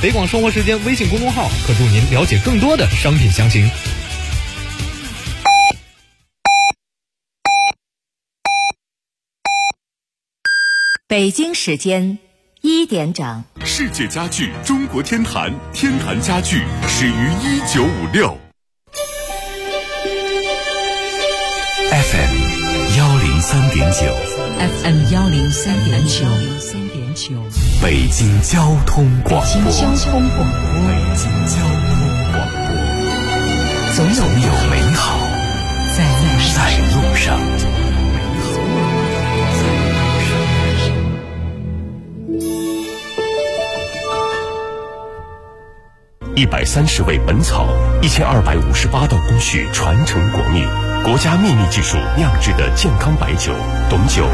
北广生活时间微信公众号可助您了解更多的商品详情。 北京时间1点整， 世界家具中国天坛，天坛家具始于1956。FM 103.9，FM 103.9， 北京交通广播， 总有美好在路上。130味本草，1258道工序传承国秘，国家秘密技术酿制的健康白酒，董酒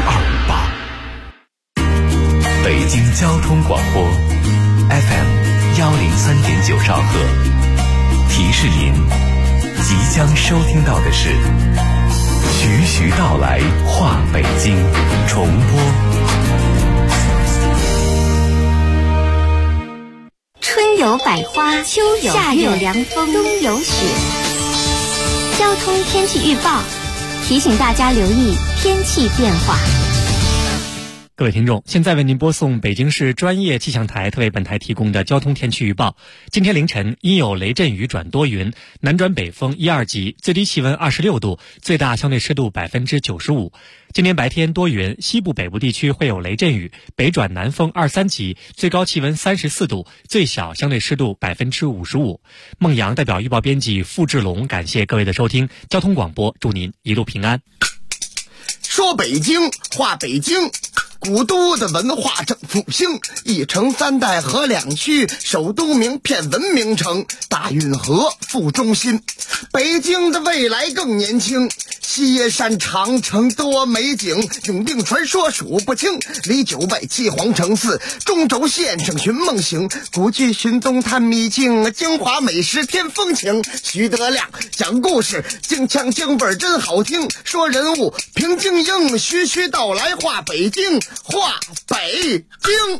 1258。北京交通广播 FM 103.9兆赫，提示您即将收听到的是徐徐道来话北京重播。 春有百花，秋有夏有凉风，冬有雪。交通天气预报提醒大家留意天气变化。 各位听众，现在为您播送北京市专业气象台特为本台提供的交通天气预报。今天凌晨阴有雷阵雨转多云，南转北风1、2级，最低气温26度，最大相对湿度95%。今天白天多云，西部北部地区会有雷阵雨，北转南风2、3级，最高气温34度，最小相对湿度55%。孟阳代表预报编辑付志龙感谢各位的收听，交通广播祝您一路平安。 说北京话北京，古都的文化正复兴，一城三代河两区，首都名片文明城，大运河副中心。北京的未来更年轻，西山长城多美景，永定传说数不清，离900七皇城寺，中轴线上寻梦行，古剧寻踪探秘境，京华美食添风情。徐德亮讲故事，京腔京味真好听，说人物平京英，徐徐道来话北京，话北京。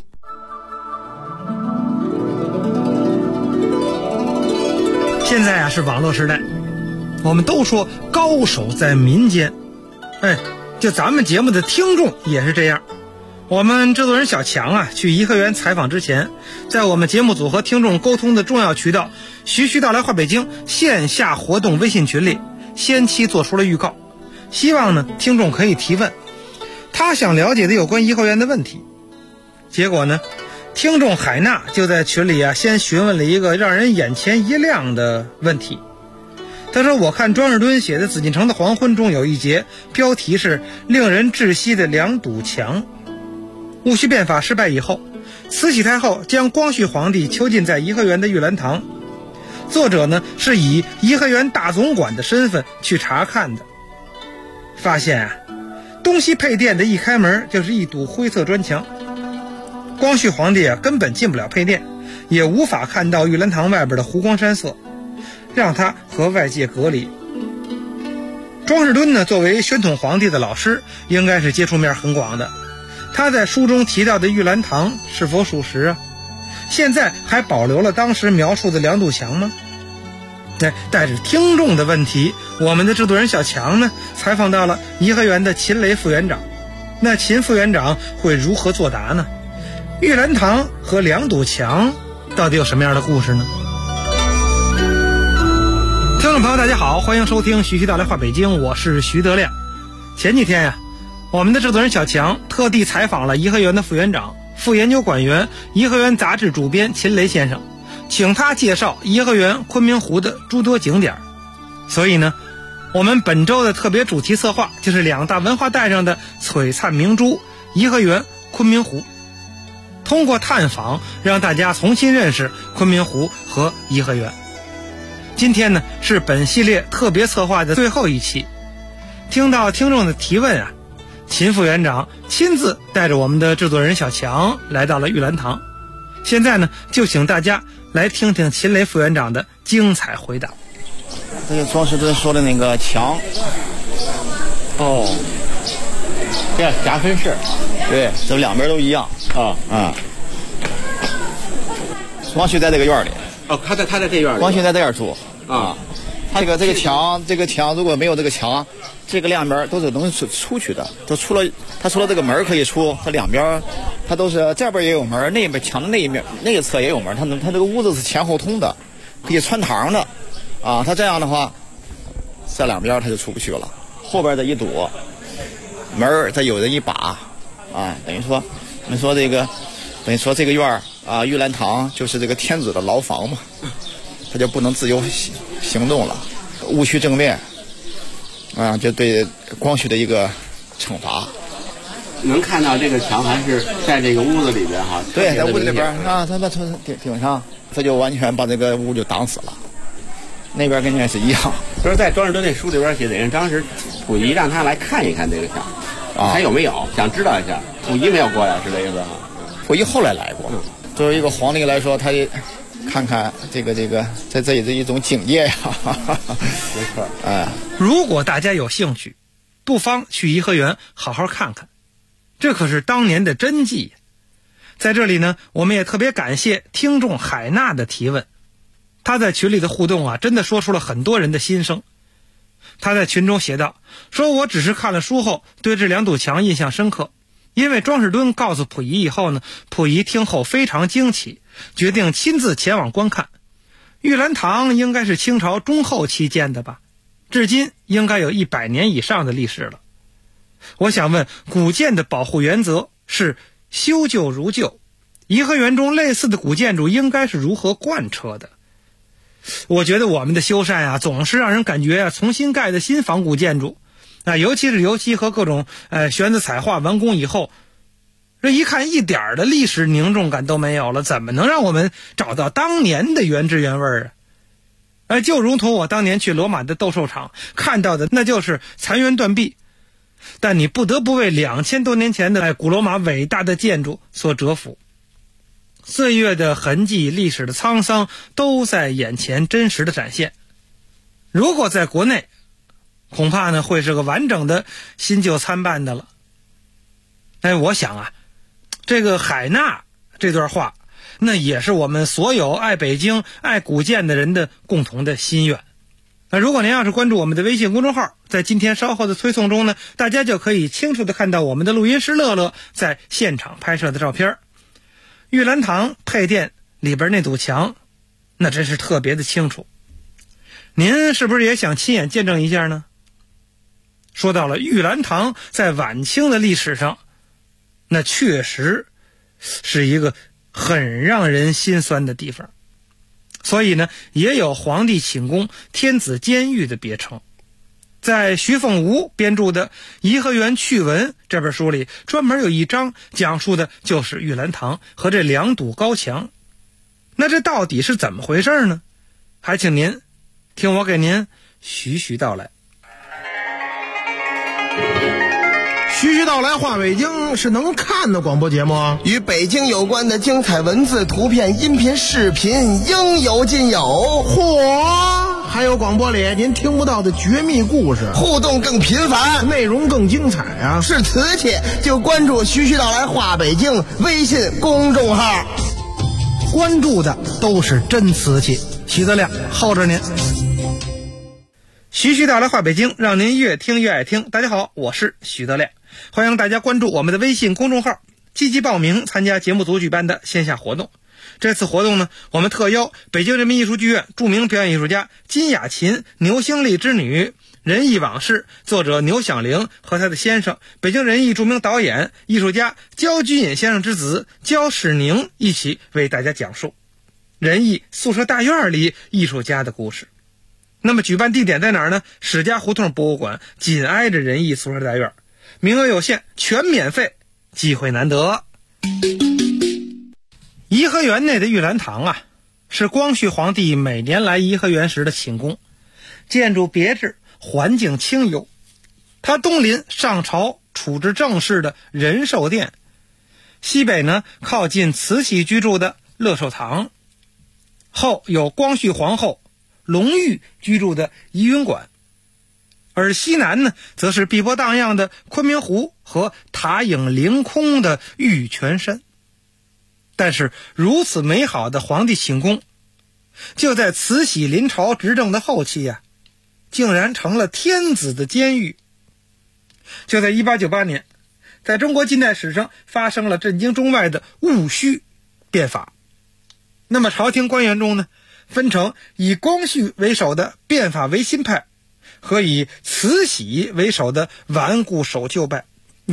现在啊是网络时代，我们都说高手在民间，就咱们节目的听众也是这样。我们制作人小强啊去颐和园采访之前，在我们节目组和听众沟通的重要渠道徐徐道来话北京线下活动微信群里先期做出了预告，希望呢听众可以提问他想了解的有关颐和园的问题。结果呢，听众海娜就在群里先询问了一个让人眼前一亮的问题。他说，我看庄士敦写的《紫禁城的黄昏》中有一节，标题是令人窒息的两堵墙。戊戌变法失败以后，慈禧太后将光绪皇帝囚禁在颐和园的玉兰堂，作者呢是以颐和园大总管的身份去查看的，发现东西配殿的一开门就是一堵灰色砖墙，光绪皇帝根本进不了配殿，也无法看到玉兰堂外边的湖光山色，让他和外界隔离。庄士敦呢作为宣统皇帝的老师，应该是接触面很广的，他在书中提到的玉兰堂是否属实啊？现在还保留了当时描述的两堵墙吗？带着听众的问题，我们的制作人小强呢采访到了颐和园的秦雷副园长。那秦副园长会如何作答呢？玉兰堂和两堵墙到底有什么样的故事呢？听众朋友大家好，欢迎收听徐徐道来话北京，我是徐德亮。前几天我们的制作人小强特地采访了颐和园的副园长、副研究馆员、颐和园杂志主编秦雷先生，请他介绍颐和园昆明湖的诸多景点。所以呢，我们本周的特别主题策划就是两大文化带上的璀璨明珠颐和园昆明湖，通过探访让大家重新认识昆明湖和颐和园。今天呢是本系列特别策划的最后一期，听到听众的提问秦副园长亲自带着我们的制作人小强来到了玉兰堂。现在呢就请大家来听听秦雷副园长的精彩回答。 这就庄士敦说的那个墙， 这夹分式， 对，这两边都一样啊。 光绪在这个院里。 哦，他在这院里。 光绪在这儿住啊。 他这个墙如果没有这个墙，这个两边都是能出去的，都除了这个门可以出，它两边它都是这边也有门，那边墙的那一面那一侧也有门，它这个屋子是前后通的，可以穿堂的啊。它这样的话，这两边它就出不去了，后边这一堵门它有人一把啊，等于说这个院啊，玉兰堂就是这个天子的牢房嘛，他就不能自由行动了，戊戌政变啊，就对光绪的一个惩罚。 能看到这个墙还是在这个屋子里边哈？ 对，在屋子里边啊，他从顶上，他就完全把这个屋就挡死了。那边跟那是一样。 就是在庄士敦那书里边写的，人当时溥仪让他来看一看这个墙，还有没有，想知道一下。溥仪没有过来，是这意思哈？ 溥仪后来来过。作为一个皇帝来说，他也看看这个，这也是一种警戒呀。 没错。 哎， 如果大家有兴趣，不妨去颐和园好好看看，这可是当年的真迹。在这里呢，我们也特别感谢听众海娜的提问，他在群里的互动啊，真的说出了很多人的心声。他在群中写道，说我只是看了书后对这两堵墙印象深刻，因为庄士敦告诉溥仪以后呢，溥仪听后非常惊奇，决定亲自前往观看。玉兰堂应该是清朝中后期建的吧，至今应该有100年以上的历史了。我想问，古建的保护原则是修旧如旧，颐和园中类似的古建筑应该是如何贯彻的？我觉得我们的修缮啊，总是让人感觉啊，重新盖的新仿古建筑啊，尤其是油漆和各种玄子彩画完工以后，这一看一点的历史凝重感都没有了，怎么能让我们找到当年的原汁原味啊？就如同我当年去罗马的斗兽场看到的，那就是残垣断壁，但你不得不为2000多年前的古罗马伟大的建筑所折服。岁月的痕迹，历史的沧桑都在眼前真实的展现。如果在国内，恐怕呢会是个完整的新旧参半的了。我想啊，这个海纳这段话，那也是我们所有爱北京爱古建的人的共同的心愿。如果您要是关注我们的微信公众号，在今天稍后的推送中呢，大家就可以清楚的看到我们的录音师乐乐在现场拍摄的照片。玉兰堂配殿里边那堵墙，那真是特别的清楚。您是不是也想亲眼见证一下呢？说到了玉兰堂在晚清的历史上，那确实是一个很让人心酸的地方，所以呢，也有皇帝寝宫天子监狱的别称。在徐凤梧编著的《颐和园趣闻》这本书里，专门有一章讲述的就是玉兰堂和这两堵高墙。那这到底是怎么回事呢？还请您听我给您徐徐道来。 徐徐道来话北京是能看的广播节目， 与北京有关的精彩文字、图片、音频、视频应有尽有。 嚯！还有广播里您听不到的绝密故事， 互动更频繁， 内容更精彩啊！ 是瓷器就关注徐徐道来话北京微信公众号， 关注的都是真瓷器。徐德亮候着您。 徐徐道来话北京，让您越听越爱听。大家好，我是徐德亮，欢迎大家关注我们的微信公众号，积极报名参加节目组举办的线下活动。这次活动呢，我们特邀北京人民艺术剧院著名表演艺术家金雅琴、牛兴利之女、仁义往事作者牛响铃和他的先生，北京人艺著名导演艺术家焦居隐先生之子焦世宁一起为大家讲述仁义宿舍大院里艺术家的故事。那么举办地点在哪儿呢？史家胡同博物馆紧挨着仁义宿舍大院，名额有限，全免费，机会难得。颐和园内的玉兰堂啊，是光绪皇帝每年来颐和园时的寝宫，建筑别致，环境清幽。它东临上朝处置政事的仁寿殿，西北呢靠近慈禧居住的乐寿堂，后有光绪皇后隆裕居住的怡云馆，而西南呢则是碧波荡漾的昆明湖和塔影凌空的玉泉山。 但是如此美好的皇帝寝宫，就在慈禧临朝执政的后期呀，竟然成了天子的监狱。就在1898年，在中国近代史上发生了震惊中外的戊戌变法。那么朝廷官员中呢，分成以光绪为首的变法维新派和以慈禧为首的顽固守旧派。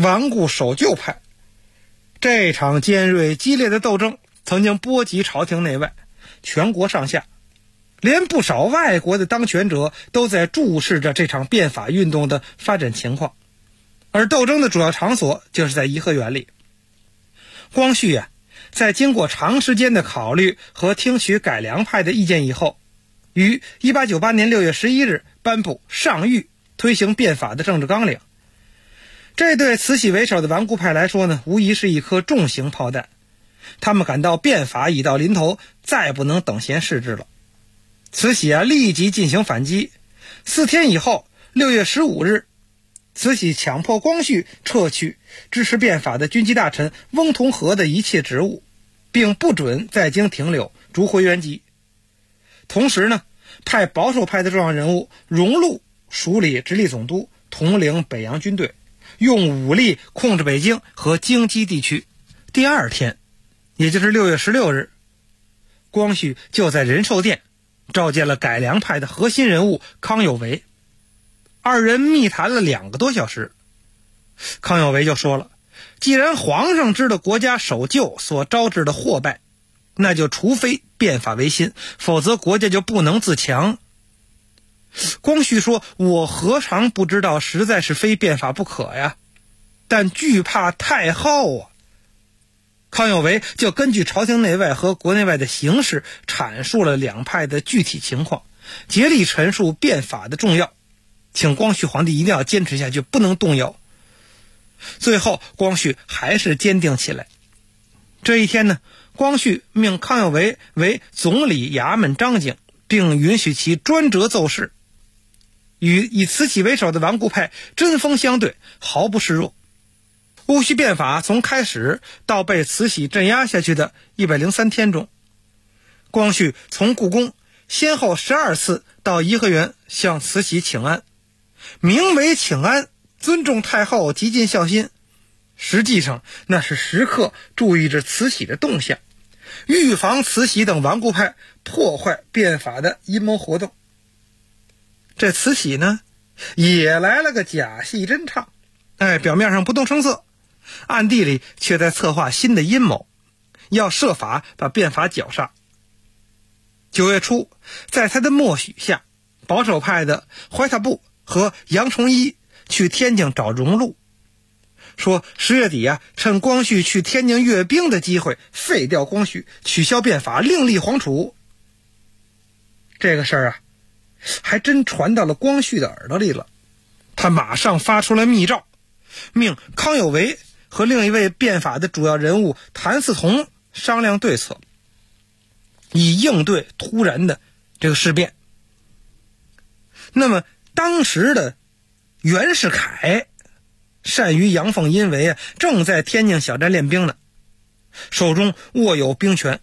这场尖锐激烈的斗争曾经波及朝廷内外，全国上下，连不少外国的当权者都在注视着这场变法运动的发展情况。而斗争的主要场所就是在颐和园里。光绪在经过长时间的考虑和听取改良派的意见以后，于1898年6月11日颁布上谕推行变法的政治纲领。这对慈禧为首的顽固派来说呢，无疑是一颗重型炮弹。他们感到变法已到临头，再不能等闲视之了。慈禧立即进行反击。4天以后，6月15日，慈禧强迫光绪撤去支持变法的军机大臣翁同龢的一切职务，并不准在京停留，逐回原籍。同时呢，派保守派的重要人物荣禄署理直隶总督，统领北洋军队，用武力控制北京和京畿地区。第二天，也就是6月16日，光绪就在仁寿殿召见了改良派的核心人物康有为。二人密谈了2个多小时。康有为就说了，既然皇上知道国家守旧所招致的祸败，那就除非变法维新，否则国家就不能自强。光绪说，我何尝不知道实在是非变法不可呀，但惧怕太后啊。康有为就根据朝廷内外和国内外的形势，阐述了两派的具体情况，竭力陈述变法的重要，请光绪皇帝一定要坚持下去，不能动摇。最后光绪还是坚定起来。这一天呢，光绪命康有为为总理衙门章警，并允许其专责奏事，与以慈禧为首的顽固派针锋相对，毫不示弱。戊戌变法从开始到被慈禧镇压下去的103天中，光绪从故宫先后12次到颐和园向慈禧请安，名为请安，尊重太后，极尽孝心，实际上那是时刻注意着慈禧的动向，预防慈禧等顽固派破坏变法的阴谋活动。这慈禧呢，也来了个假戏真唱，表面上不动声色，暗地里却在策划新的阴谋，要设法把变法绞杀。9月初，在他的默许下，保守派的怀特布和杨崇一去天津找荣禄，说10月底趁光绪去天津阅兵的机会，废掉光绪，取消变法，另立皇储。这个事儿还真传到了光绪的耳朵里了。他马上发出了密诏，命康有为和另一位变法的主要人物谭嗣同商量对策，以应对突然的这个事变。那么当时的袁世凯善于阳奉阴违，正在天津小站练兵呢，手中握有兵权。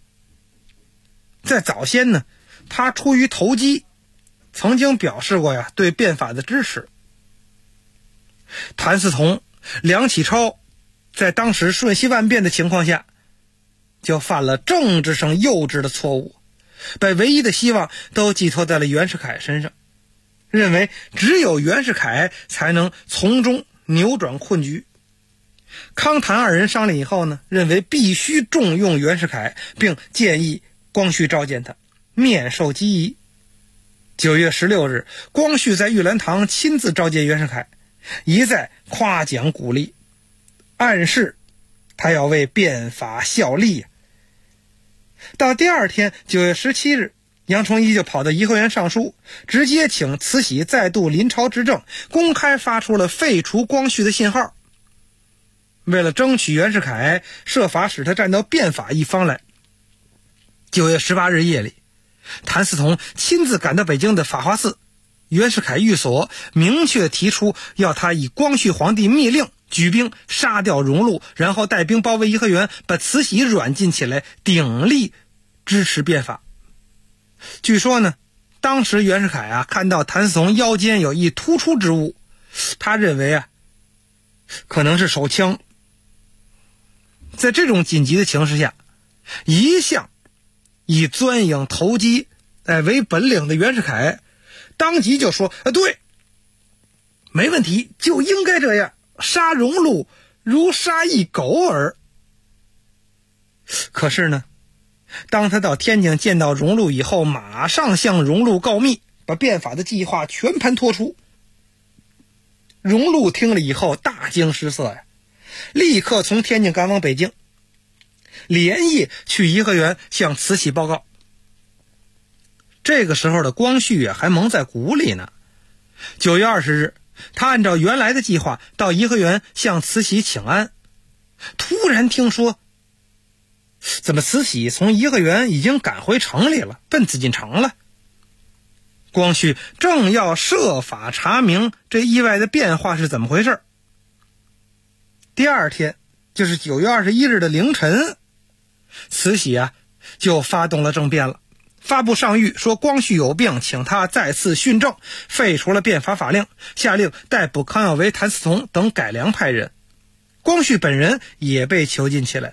在早先呢，他出于投机，曾经表示过对变法的支持。谭嗣同、梁启超在当时瞬息万变的情况下，就犯了政治上幼稚的错误，把唯一的希望都寄托在了袁世凯身上，认为只有袁世凯才能从中扭转困局。康谭二人商量以后呢，认为必须重用袁世凯，并建议光绪召见他，面授机宜。9月16日，光绪在玉兰堂亲自召见袁世凯，一再夸奖鼓励，暗示他要为变法效力。到第二天9月17日，杨崇一就跑到颐和园上书，直接请慈禧再度临朝执政，公开发出了废除光绪的信号。为了争取袁世凯，设法使他站到变法一方来。9月18日夜里，谭嗣同亲自赶到北京的法华寺，袁世凯寓所明确提出要他以光绪皇帝密令举兵杀掉荣禄，然后带兵包围颐和园，把慈禧软禁起来，鼎力支持变法。据说呢，当时袁世凯看到谭嗣同腰间有一突出之物，他认为可能是手枪。在这种紧急的情势下，一向以钻营投机为本领的袁世凯当即就说对，没问题，就应该这样，杀荣禄如杀一狗耳。可是呢，当他到天津见到荣禄以后，马上向荣禄告密，把变法的计划全盘托出。荣禄听了以后大惊失色立刻从天津赶往北京，连夜去颐和园向慈禧报告。这个时候的光绪还蒙在鼓里呢。9月20日，他按照原来的计划到颐和园向慈禧请安，突然听说怎么慈禧从颐和园已经赶回城里了，奔紫禁城了。光绪正要设法查明这意外的变化是怎么回事，第二天就是9月21日的凌晨，慈禧就发动了政变了，发布上谕说光绪有病，请他再次训政，废除了变法法令，下令逮捕康有为、谭嗣同等改良派人。光绪本人也被囚禁起来。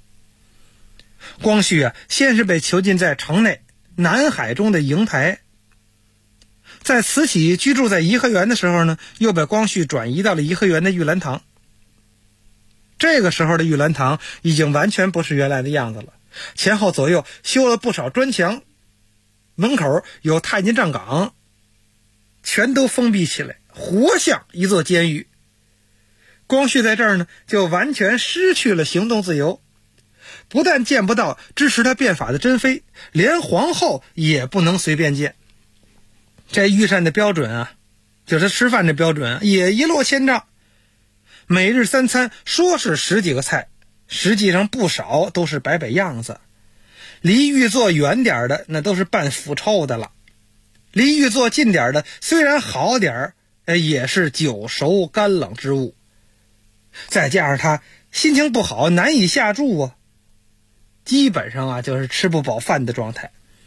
光绪先是被囚禁在城内南海中的瀛台，在慈禧居住在颐和园的时候呢，又把光绪转移到了颐和园的玉兰堂。这个时候的玉兰堂已经完全不是原来的样子了，前后左右修了不少砖墙，门口有太监站岗，全都封闭起来，活像一座监狱。光绪在这儿呢，就完全失去了行动自由，不但见不到支持他变法的珍妃，连皇后也不能随便见。这御膳的标准就是吃饭的标准也一落千丈。每日3餐说是10几个菜，实际上不少都是摆摆样子。离御座远点的那都是拌腐臭的了，离御座近点的虽然好点也是久熟干冷之物。再加上他心情不好，难以下注基本上就是吃不饱饭的状态。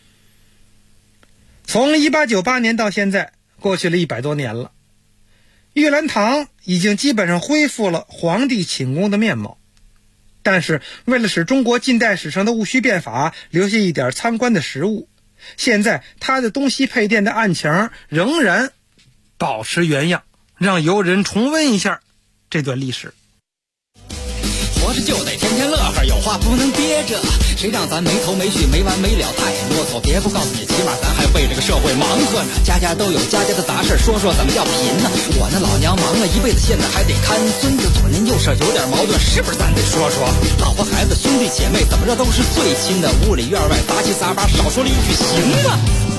从1898年到现在，过去了100多年了，玉兰堂已经基本上恢复了皇帝寝宫的面貌，但是为了使中国近代史上的戊戌变法留下一点参观的实物，现在它的东西配殿的暗墙仍然保持原样，让游人重温一下这段历史。 活着就得天天乐呵，有话不能憋着，谁让咱没头没绪没完没了太啰嗦，别不告诉你，起码咱还为这个社会忙活呢。家家都有家家的杂事，说说怎么叫贫呢？我那老娘忙了一辈子，现在还得看孙子，左邻右舍有点矛盾，是不是咱得说说？老婆孩子兄弟姐妹怎么着都是最亲的，屋里院外杂七杂八，少说了一句行吗？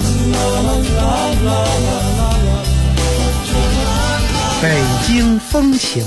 北京风情。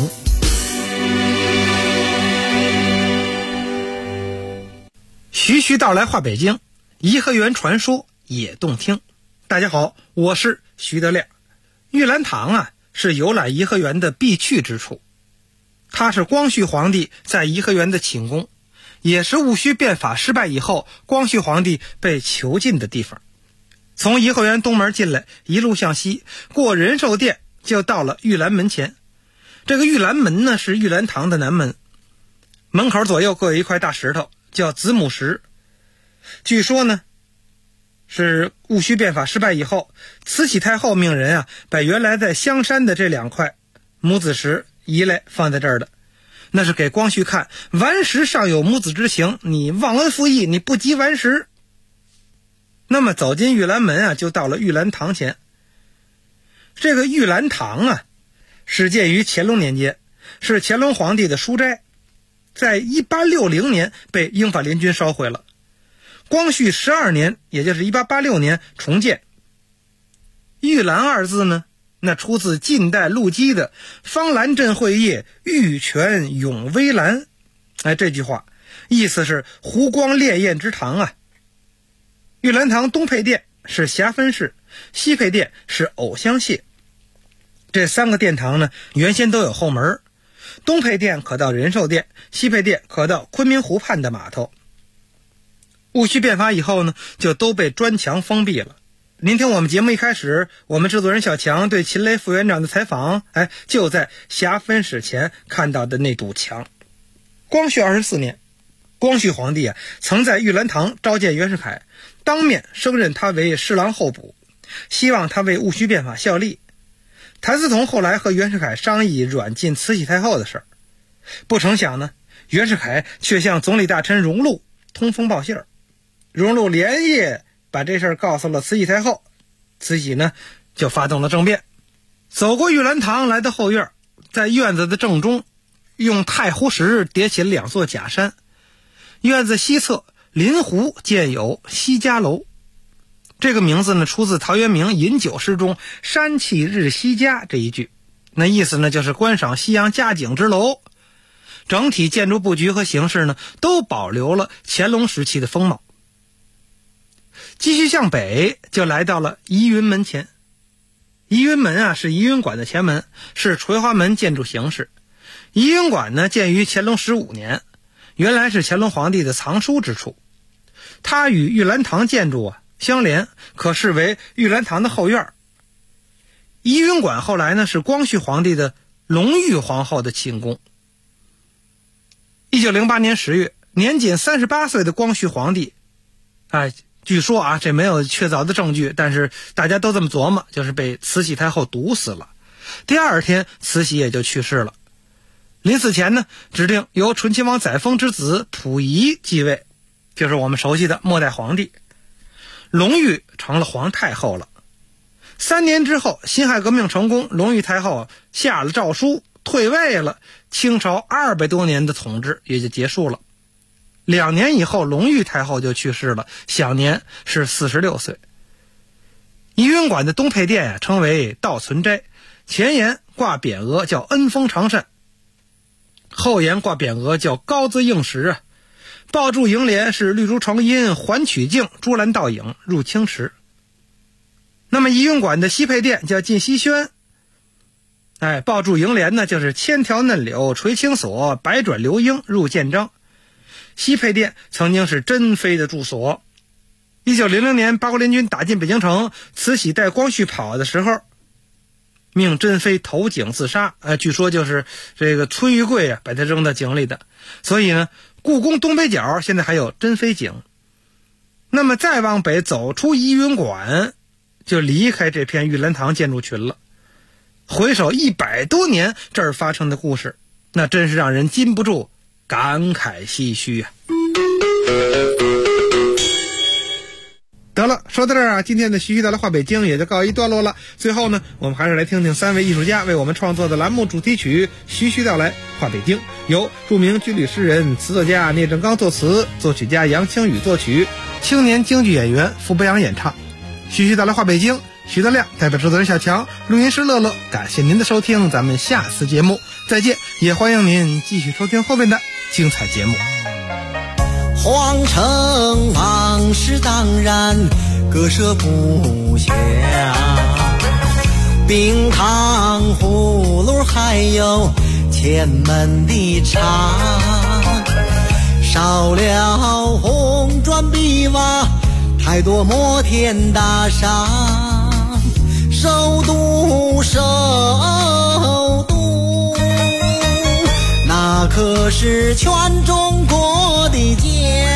徐徐道来话北京，颐和园传说也动听。大家好，我是徐德亮。玉兰堂是游览颐和园的必去之处，它是光绪皇帝在颐和园的寝宫，也是戊戌变法失败以后光绪皇帝被囚禁的地方。从颐和园东门进来，一路向西，过仁寿殿就到了玉兰门前。这个玉兰门呢，是玉兰堂的南门，门口左右各有一块大石头，叫子母石。据说呢，是戊戌变法失败以后，慈禧太后命人把原来在香山的这2块母子石移来放在这儿的，那是给光绪看，顽石尚有母子之情，你忘恩负义，你不及顽石。那么走进玉兰门就到了玉兰堂前。这个玉兰堂始建于乾隆年间，是乾隆皇帝的书斋，在1860年被英法联军烧毁了。光绪12年，也就是1886年重建。玉兰2字呢，那出自近代陆机的方兰镇会业，玉泉永微兰。这句话意思是湖光潋滟之堂玉兰堂东配殿是霞分式，西配殿是藕香榭。这3个殿堂呢，原先都有后门， 东配电可到仁寿殿，西配电可到昆明湖畔的码头。戊戌变法以后呢，就都被砖墙封闭了。您听我们节目一开始，我们制作人小强对秦雷副园长的采访，就在霞分室前看到的那堵墙。光绪24年，光绪皇帝曾在玉兰堂召见袁世凯，当面升任他为侍郎候补，希望他为戊戌变法效力。谭嗣同后来和袁世凯商议软禁慈禧太后的事儿，不成想呢，袁世凯却向总理大臣荣禄通风报信儿。荣禄连夜把这事儿告诉了慈禧太后，慈禧呢就发动了政变。走过玉兰堂来到后院，在院子的正中用太湖石叠起了2座假山，院子西侧临湖建有西家楼。这个名字呢出自陶渊明饮酒诗中山气日西家这一句，那意思呢就是观赏西洋佳景之楼。整体建筑布局和形式呢都保留了乾隆时期的风貌。继续向北就来到了怡云门前。怡云门是怡云馆的前门，是垂花门建筑形式。怡云馆呢建于乾隆15年，原来是乾隆皇帝的藏书之处。它与玉兰堂建筑相连，可视为玉兰堂的后院。怡云馆后来呢是光绪皇帝的隆裕皇后的寝宫。1908年10月，年仅38岁的光绪皇帝据说这没有确凿的证据，但是大家都这么琢磨，就是被慈禧太后毒死了。第2天慈禧也就去世了。临死前呢，指定由醇亲王载沣之子溥仪继位，就是我们熟悉的末代皇帝。隆裕成了皇太后了。3年之后，辛亥革命成功，隆裕太后下了诏书退位了，清朝200多年的统治也就结束了。2年以后，隆裕太后就去世了，享年是46岁。怡云馆的东配殿称为道存斋，前檐挂匾额叫恩丰长善，后檐挂匾额叫高姿应时抱柱楹联是绿竹成荫，环曲径，朱兰倒影，入清池。那么怡云馆的西配殿叫进西轩，抱柱楹联呢就是千条嫩柳垂青锁，百转流莺入建章。西配殿曾经是珍妃的住所。1900年八国联军打进北京城，慈禧带光绪跑的时候，命珍妃投井自杀，据说就是这个崔玉贵把她扔到井里的。所以呢，故宫东北角现在还有珍妃井。那么再往北走出怡云馆，就离开这片玉兰堂建筑群了。回首100多年这儿发生的故事，那真是让人禁不住感慨唏嘘得了，说到这儿今天的徐徐道来话北京也就告一段落了。最后呢，我们还是来听听3位艺术家为我们创作的栏目主题曲《徐徐道来话北京》，由著名军旅诗人、词作家聂政刚作词，作曲家杨清宇作曲，青年京剧演员傅博阳演唱。徐徐道来话北京，徐德亮代表制作人小强，录音师乐乐，感谢您的收听，咱们下次节目再见，也欢迎您继续收听后面的精彩节目。 皇城往事当然割舍不下，冰糖葫芦还有前门的茶，少了红砖碧瓦，太多摩天大厦，首都那可是全中国的家。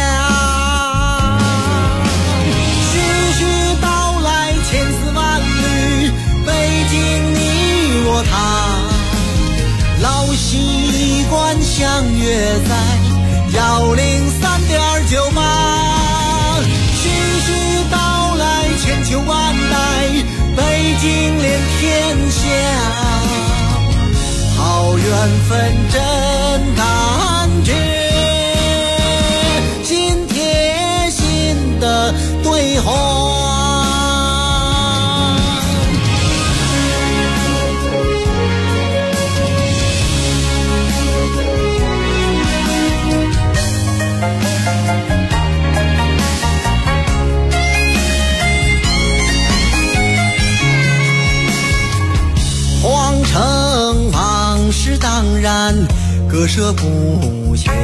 徐徐道来千丝万缕，北京你我他，老习惯相约在103.98。徐徐道来千秋万代，北京连天下。好缘分真感觉，心贴心的对话。皇城往事当然割舍不下，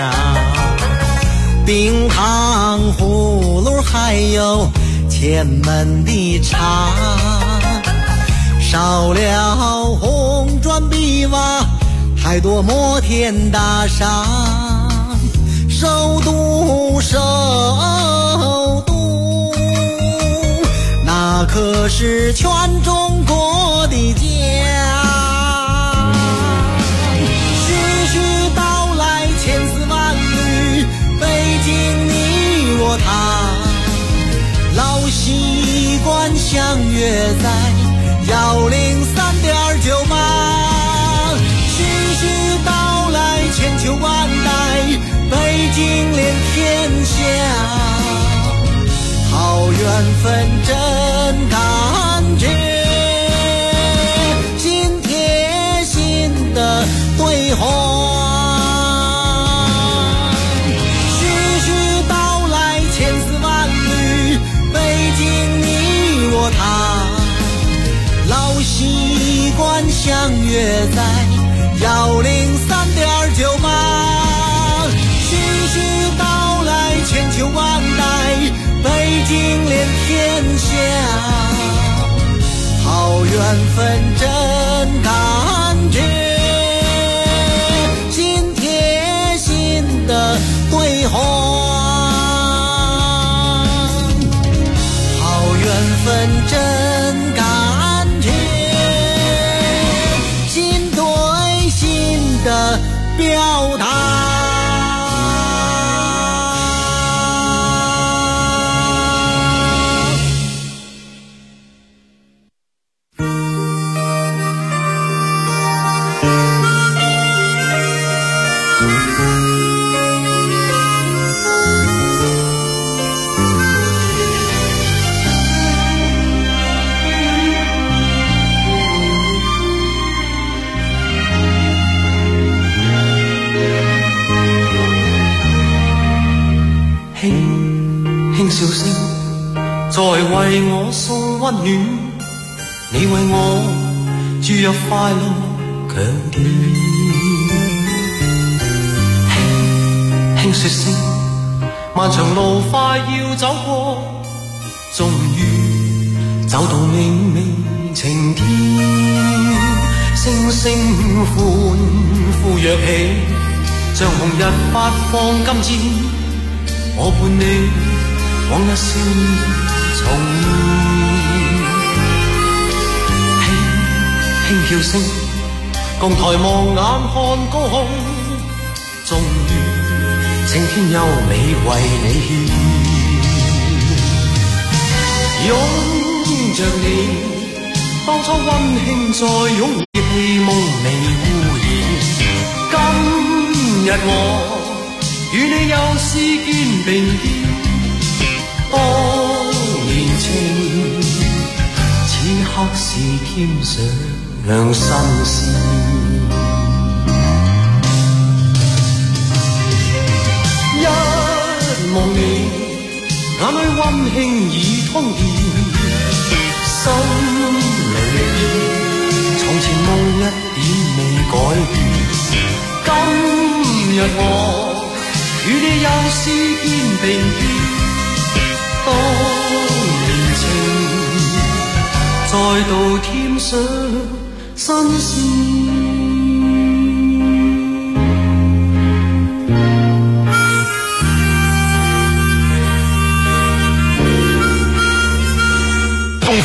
冰糖葫芦还有前门的茶，少了红砖碧瓦，太多摩天大厦，首都首都，那可是全中国的家。千丝万缕，北京你我他，老习惯相约在103.9码。徐徐道来，千秋万代，北京连天下，好缘分真感觉，心贴心的对话。习惯相约在103.9码，徐徐道来，千秋万代，北京连天下，好缘分真感觉，心贴心的对话，好缘分真感的表达。笑聲在為我送溫暖，你為我注入快樂強電。輕輕說聲，漫長路快要走過，終於走到明媚晴天。聲聲歡呼躍起，像紅日發放金箭，我伴你往日少年重現，輕輕叫聲，共抬望眼看高空，終於青天優美為你獻，擁着你，當初溫馨再擁，希望未污染。今日我與你又試肩並肩。當年情，此刻是添上新鮮。一望你，眼裏溫馨已通電，心裏歷意，從前夢一點未改變。今日我與你又試肩並肩。當年情再度添上新鮮。